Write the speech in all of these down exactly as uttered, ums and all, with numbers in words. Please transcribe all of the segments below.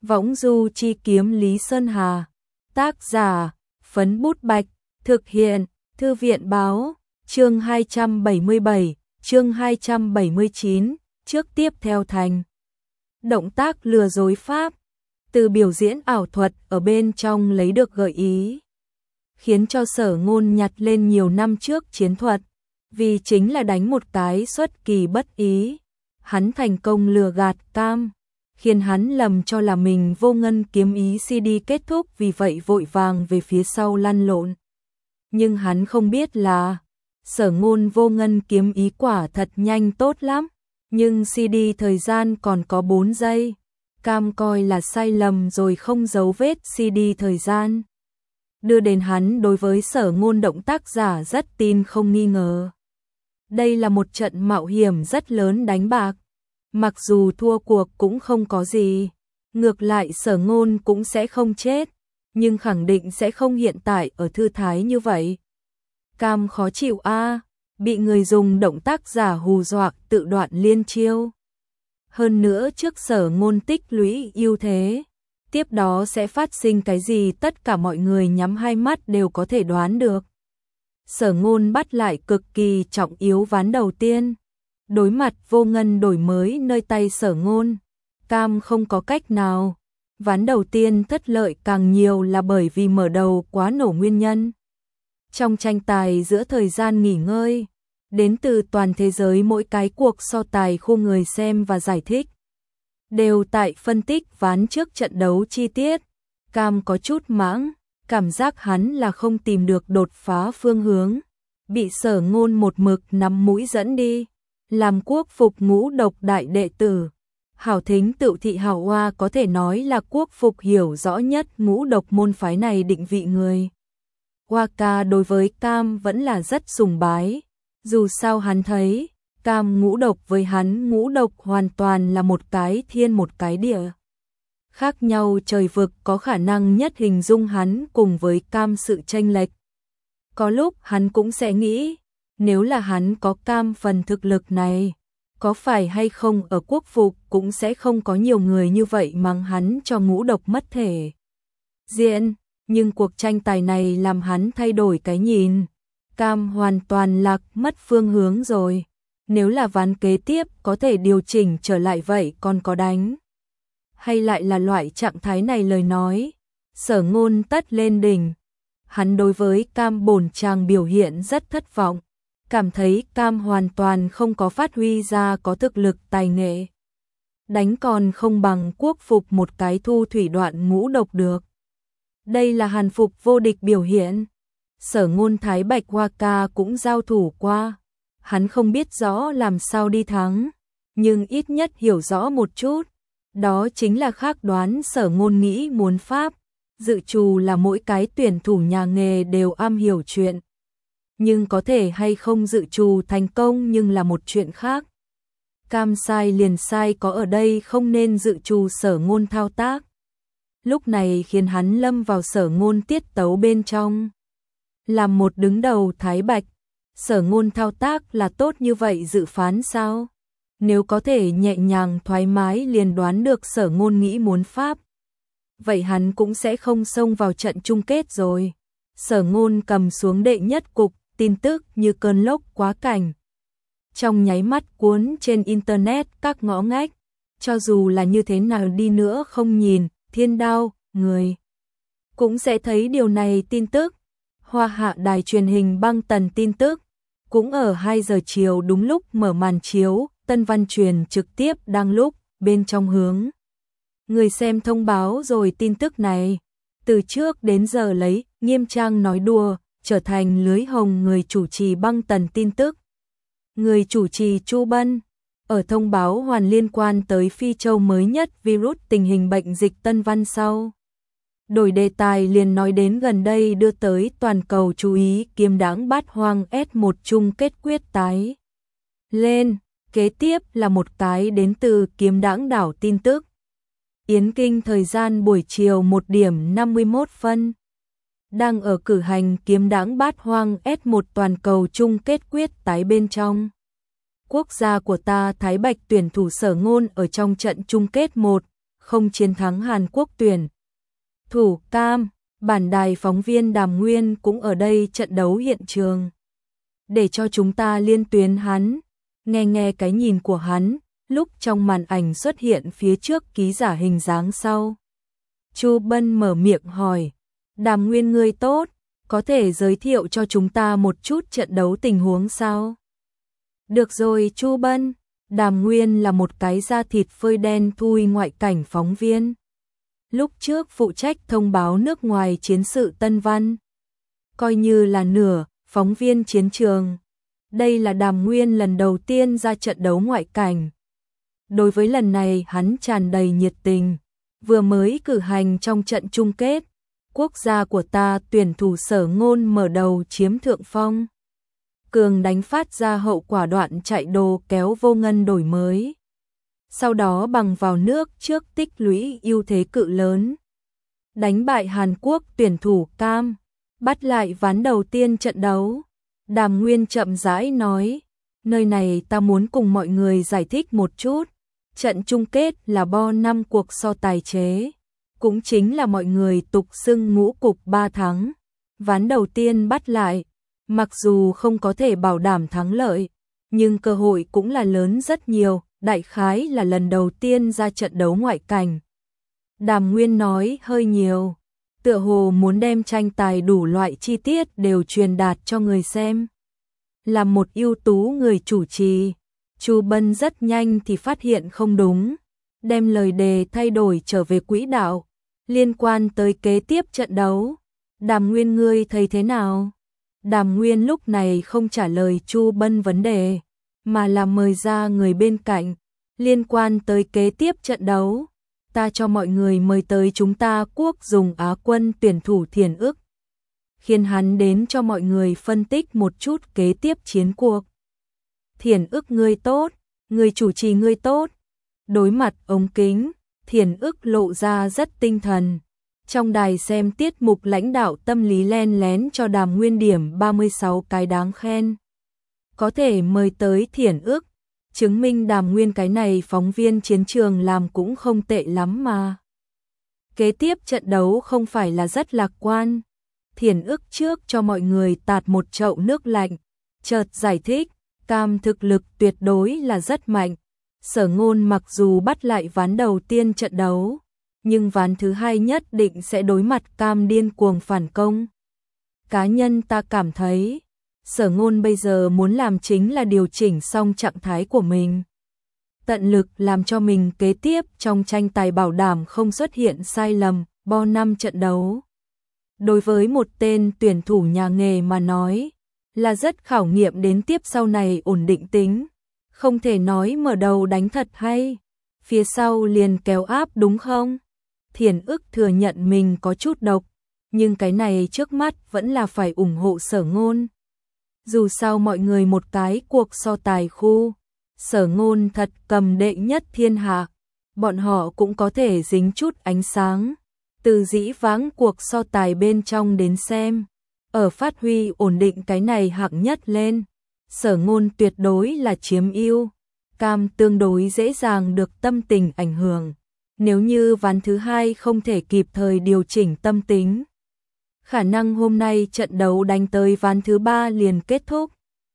Võng du chi kiếm Lý Sơn Hà. Tác giả, Phấn Bút Bạch. Thực hiện, Thư viện báo. Chương hai trăm bảy mươi bảy, chương hai trăm bảy mươi chín, trước tiếp theo thành. Động tác lừa dối pháp. Từ biểu diễn ảo thuật ở bên trong lấy được gợi ý, khiến cho Sở Ngôn nhặt lên nhiều năm trước chiến thuật, vì chính là đánh một cái xuất kỳ bất ý. Hắn thành công lừa gạt Cam, khiến hắn lầm cho là mình vô ngân kiếm ý xê đê kết thúc, vì vậy vội vàng về phía sau lăn lộn. Nhưng hắn không biết là Sở Ngôn vô ngân kiếm ý quả thật nhanh tốt lắm, nhưng xê đê thời gian còn có bốn giây. Cam coi là sai lầm rồi không dấu vết xê đê thời gian, đưa đến hắn đối với Sở Ngôn động tác giả rất tin không nghi ngờ. Đây là một trận mạo hiểm rất lớn đánh bạc, mặc dù thua cuộc cũng không có gì, ngược lại Sở Ngôn cũng sẽ không chết, nhưng khẳng định sẽ không hiện tại ở thư thái như vậy. Cam khó chịu a, à, bị người dùng động tác giả hù dọa tự đoạn liên chiêu. Hơn nữa trước Sở Ngôn tích lũy ưu thế, tiếp đó sẽ phát sinh cái gì tất cả mọi người nhắm hai mắt đều có thể đoán được. Sở Ngôn bắt lại cực kỳ trọng yếu ván đầu tiên. Đối mặt vô ngân đổi mới nơi tay Sở Ngôn, Cam không có cách nào. Ván đầu tiên thất lợi càng nhiều là bởi vì mở đầu quá nổ nguyên nhân. Trong tranh tài giữa thời gian nghỉ ngơi, đến từ toàn thế giới mỗi cái cuộc so tài khu người xem và giải thích đều tại phân tích ván trước trận đấu chi tiết. Cam có chút mãng, cảm giác hắn là không tìm được đột phá phương hướng, bị Sở Ngôn một mực nắm mũi dẫn đi. Làm quốc phục ngũ độc đại đệ tử, Hảo Thính Tựu Thị Hảo Hoa có thể nói là quốc phục hiểu rõ nhất ngũ độc môn phái này định vị người. Hoa ca đối với Cam vẫn là rất sùng bái, dù sao hắn thấy Cam ngũ độc với hắn ngũ độc hoàn toàn là một cái thiên một cái địa. Khác nhau trời vực, có khả năng nhất hình dung hắn cùng với Cam sự chênh lệch. Có lúc hắn cũng sẽ nghĩ, nếu là hắn có Cam phần thực lực này, có phải hay không ở quốc phục cũng sẽ không có nhiều người như vậy mắng hắn cho ngũ độc mất thể diện. Nhưng cuộc tranh tài này làm hắn thay đổi cái nhìn. Cam hoàn toàn lạc mất phương hướng rồi. Nếu là ván kế tiếp có thể điều chỉnh trở lại vậy còn có đánh, hay lại là loại trạng thái này lời nói, Sở Ngôn tất lên đỉnh. Hắn đối với Cam bổn chàng biểu hiện rất thất vọng, cảm thấy Cam hoàn toàn không có phát huy ra có thực lực tài nghệ. Đánh còn không bằng quốc phục một cái thu thủy đoạn ngũ độc được. Đây là hàn phục vô địch biểu hiện. Sở Ngôn Thái Bạch Hoa ca cũng giao thủ qua. Hắn không biết rõ làm sao đi thắng, nhưng ít nhất hiểu rõ một chút. Đó chính là khác đoán Sở Ngôn nghĩ muốn pháp. Dự trù là mỗi cái tuyển thủ nhà nghề đều am hiểu chuyện, nhưng có thể hay không dự trù thành công nhưng là một chuyện khác. Cam sai liền sai có ở đây không nên dự trù Sở Ngôn thao tác. Lúc này khiến hắn lâm vào Sở Ngôn tiết tấu bên trong. Làm một đứng đầu Thái Bạch, Sở Ngôn thao tác là tốt như vậy dự phán sao? Nếu có thể nhẹ nhàng thoải mái liền đoán được Sở Ngôn nghĩ muốn pháp, vậy hắn cũng sẽ không xông vào trận chung kết rồi. Sở Ngôn cầm xuống đệ nhất cục, tin tức như cơn lốc quá cảnh, trong nháy mắt cuốn trên internet các ngõ ngách. Cho dù là như thế nào đi nữa không nhìn Thiên Đao người cũng sẽ thấy điều này. Tin tức Hoa Hạ đài truyền hình băng tần tin tức cũng ở hai giờ chiều đúng lúc mở màn chiếu. Tân Văn truyền trực tiếp đang lúc bên trong hướng người xem thông báo rồi tin tức này. Từ trước đến giờ lấy nghiêm trang nói đùa, trở thành lưới hồng người chủ trì băng tần tin tức. Người chủ trì Chu Bân ở thông báo hoàn liên quan tới Phi Châu mới nhất virus tình hình bệnh dịch Tân Văn sau. Đổi đề tài liền nói đến gần đây đưa tới toàn cầu chú ý kiếm đãng bát hoang S một chung kết quyết tái lên. Kế tiếp là một cái đến từ kiếm đãng đảo tin tức. Yến Kinh thời gian buổi chiều một điểm năm mươi mốt phân. Đang ở cử hành kiếm đãng bát hoang S một toàn cầu chung kết quyết tái bên trong. Quốc gia của ta Thái Bạch tuyển thủ Sở Ngôn ở trong trận chung kết một không chiến thắng Hàn Quốc tuyển thủ Cam. Bản đài phóng viên Đàm Nguyên cũng ở đây trận đấu hiện trường. Để cho chúng ta liên tuyến hắn, nghe nghe cái nhìn của hắn, lúc trong màn ảnh xuất hiện phía trước ký giả hình dáng sau. Chu Bân mở miệng hỏi, Đàm Nguyên ngươi tốt, có thể giới thiệu cho chúng ta một chút trận đấu tình huống sao? Được rồi Chu Bân, Đàm Nguyên là một cái da thịt phơi đen thui ngoại cảnh phóng viên. Lúc trước phụ trách thông báo nước ngoài chiến sự Tân Văn. Coi như là nửa, phóng viên chiến trường. Đây là Đàm Nguyên lần đầu tiên ra trận đấu ngoại cảnh. Đối với lần này hắn tràn đầy nhiệt tình. Vừa mới cử hành trong trận chung kết, quốc gia của ta tuyển thủ Sở Ngôn mở đầu chiếm thượng phong. Cường đánh phát ra hậu quả đoạn chạy đồ kéo Vô Ngân đổi mới. Sau đó bằng vào nước trước tích lũy ưu thế cự lớn. Đánh bại Hàn Quốc tuyển thủ Cam, bắt lại ván đầu tiên trận đấu. Đàm Nguyên chậm rãi nói, nơi này ta muốn cùng mọi người giải thích một chút. Trận chung kết là bo năm cuộc so tài chế, cũng chính là mọi người tục xưng ngũ cục ba thắng. Ván đầu tiên bắt lại, mặc dù không có thể bảo đảm thắng lợi, nhưng cơ hội cũng là lớn rất nhiều, đại khái là lần đầu tiên ra trận đấu ngoại cảnh. Đàm Nguyên nói hơi nhiều, tựa hồ muốn đem tranh tài đủ loại chi tiết đều truyền đạt cho người xem. Là một ưu tú người chủ trì, Chu Bân rất nhanh thì phát hiện không đúng, đem lời đề thay đổi trở về quỹ đạo, liên quan tới kế tiếp trận đấu. Đàm Nguyên ngươi thấy thế nào? Đàm Nguyên lúc này không trả lời Chu Bân vấn đề, mà là mời ra người bên cạnh, liên quan tới kế tiếp trận đấu. Ta cho mọi người mời tới chúng ta quốc dùng Á quân tuyển thủ Thiền Ức, khiến hắn đến cho mọi người phân tích một chút kế tiếp chiến cuộc. Thiền Ức ngươi tốt, người chủ trì ngươi tốt. Đối mặt ống kính, Thiền Ức lộ ra rất tinh thần. Trong đài xem tiết mục lãnh đạo tâm lý len lén cho Đàm Nguyên điểm ba mươi sáu cái đáng khen. Có thể mời tới Thiền Ức, chứng minh Đàm Nguyên cái này phóng viên chiến trường làm cũng không tệ lắm mà. Kế tiếp trận đấu không phải là rất lạc quan. Thiền Ức trước cho mọi người tạt một chậu nước lạnh, chợt giải thích, Cam thực lực tuyệt đối là rất mạnh. Sở Ngôn mặc dù bắt lại ván đầu tiên trận đấu, nhưng ván thứ hai nhất định sẽ đối mặt Cam điên cuồng phản công. Cá nhân ta cảm thấy, Sở Ngôn bây giờ muốn làm chính là điều chỉnh xong trạng thái của mình. Tận lực làm cho mình kế tiếp trong tranh tài bảo đảm không xuất hiện sai lầm, bo năm trận đấu. Đối với một tên tuyển thủ nhà nghề mà nói, là rất khảo nghiệm đến tiếp sau này ổn định tính. Không thể nói mở đầu đánh thật hay, phía sau liền kéo áp đúng không? Thiền Ức thừa nhận mình có chút độc, nhưng cái này trước mắt vẫn là phải ủng hộ Sở Ngôn. Dù sao mọi người một cái cuộc so tài khu, Sở Ngôn thật cầm đệ nhất thiên hạ, bọn họ cũng có thể dính chút ánh sáng. Từ dĩ vãng cuộc so tài bên trong đến xem, ở phát huy ổn định cái này hạng nhất lên, Sở Ngôn tuyệt đối là chiếm ưu. Cam tương đối dễ dàng được tâm tình ảnh hưởng. Nếu như ván thứ hai không thể kịp thời điều chỉnh tâm tính, khả năng hôm nay trận đấu đánh tới ván thứ ba liền kết thúc.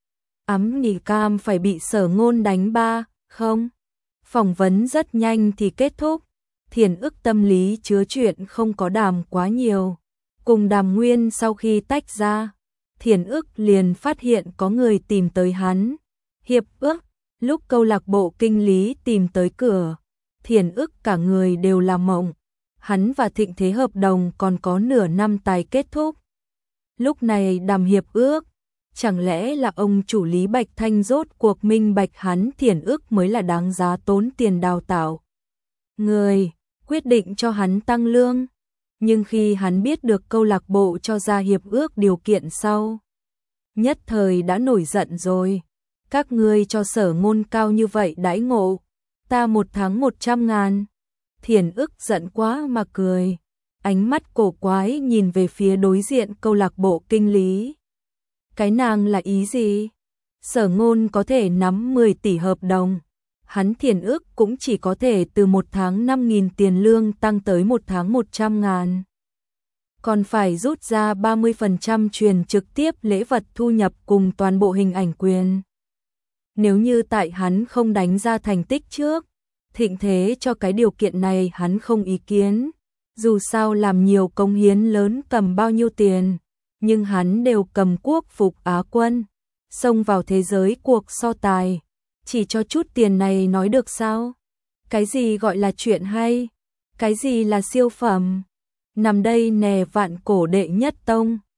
Ám nghỉ Cam phải bị Sở Ngôn đánh ba, không? Phỏng vấn rất nhanh thì kết thúc. Thiền Ức tâm lý chứa chuyện không có đàm quá nhiều. Cùng Đàm Nguyên sau khi tách ra, Thiền Ức liền phát hiện có người tìm tới hắn. Hiệp ước, lúc câu lạc bộ kinh lý tìm tới cửa, Thiền Ức cả người đều là mộng. Hắn và Thịnh Thế hợp đồng còn có nửa năm tài kết thúc. Lúc này đàm hiệp ước, chẳng lẽ là ông chủ Lý Bạch Thanh rốt cuộc minh bạch hắn Thiền Ức mới là đáng giá tốn tiền đào tạo người, quyết định cho hắn tăng lương. Nhưng khi hắn biết được câu lạc bộ cho ra hiệp ước điều kiện sau, nhất thời đã nổi giận rồi. Các ngươi cho Sở Ngôn cao như vậy đãi ngộ, ta một tháng một trăm ngàn. Thiền Ức giận quá mà cười, ánh mắt cổ quái nhìn về phía đối diện câu lạc bộ kinh lý. Cái nàng là ý gì? Sở Ngôn có thể nắm mười tỷ hợp đồng, hắn thiền ước cũng chỉ có thể từ một tháng năm nghìn tiền lương tăng tới một tháng một trăm ngàn. Còn phải rút ra ba mươi phần trăm truyền trực tiếp lễ vật thu nhập cùng toàn bộ hình ảnh quyền. Nếu như tại hắn không đánh ra thành tích trước, Thịnh Thế cho cái điều kiện này hắn không ý kiến. Dù sao làm nhiều công hiến lớn cầm bao nhiêu tiền, nhưng hắn đều cầm quốc phục Á quân, xông vào thế giới cuộc so tài. Chỉ cho chút tiền này nói được sao? Cái gì gọi là chuyện hay? Cái gì là siêu phẩm? Nằm đây nè vạn cổ đệ nhất tông.